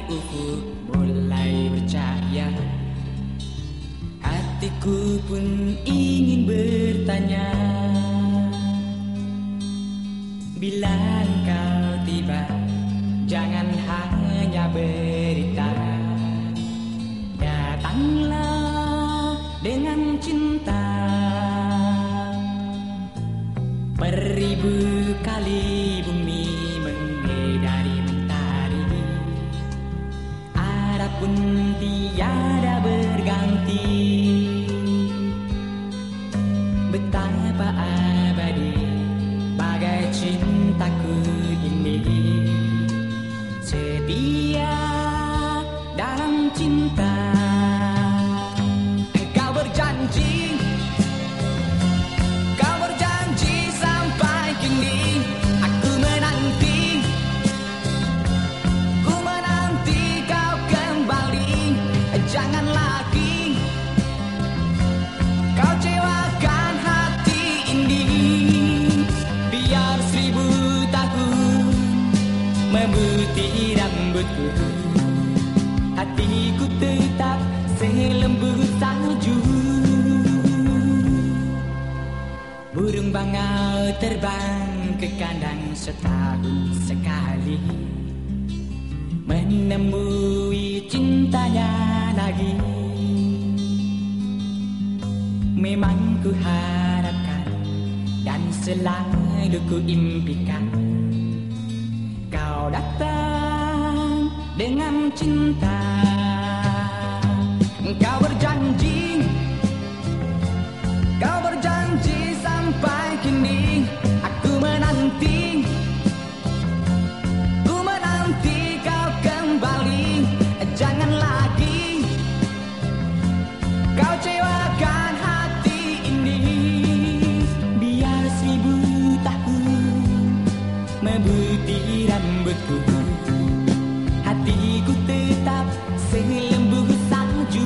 ufuk mulai bercahaya, hatiku pun ingin bertanya, bila engkau tiba, jangan hanya berita, datanglah dengan cinta. Beribu kali bumi mengedari mentari, arah pun tiada berganti. Betapa abadi bagai cintaku ini, setia dalam cinta. Engkau berjanji, kau berjanji sampai kini. Aku menanti, ku menanti kau kembali. Jangan lagi kau cewakan hati ini. Biar 1000 tahun memutih rambutku, hatiku tetap selembut salju. Burung bangau terbang ke kandang setahun sekali, menemui cintanya lagi. Memang ku harapkan dan selalu ku impikan, kau datang dengan cinta. Kau berjanji, kau berjanji sampai kini. Aku menanti, ku menanti kau kembali. Jangan lagi kau cewakan hati ini. Biar 1000 tahun memutih rambutku, hatiku tetap selembut salju.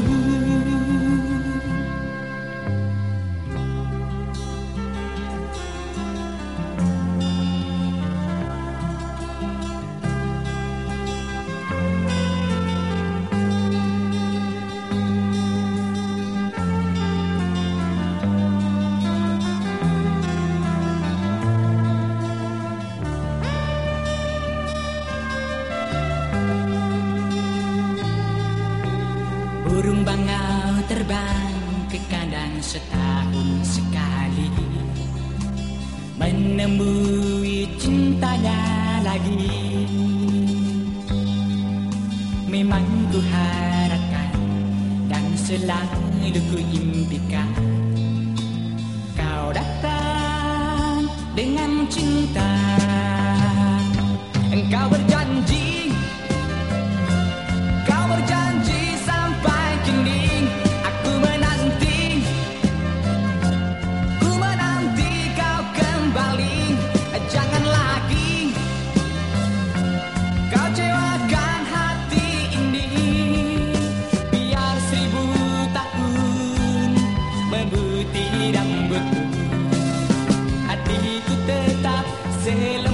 Burung bangau terbang ke kandang setahun sekali, menemui cintanya lagi. Memang ku harapkan dan selalu ku impikan, kau datang dengan cinta. Engkau berjanji, kau berjanji sampai kini. Aku menanti, ku menanti kau kembali. Jangan lagi kau cewakan hati ini. Biar 1000 tahun memutih rambutku, hatiku tetap selembut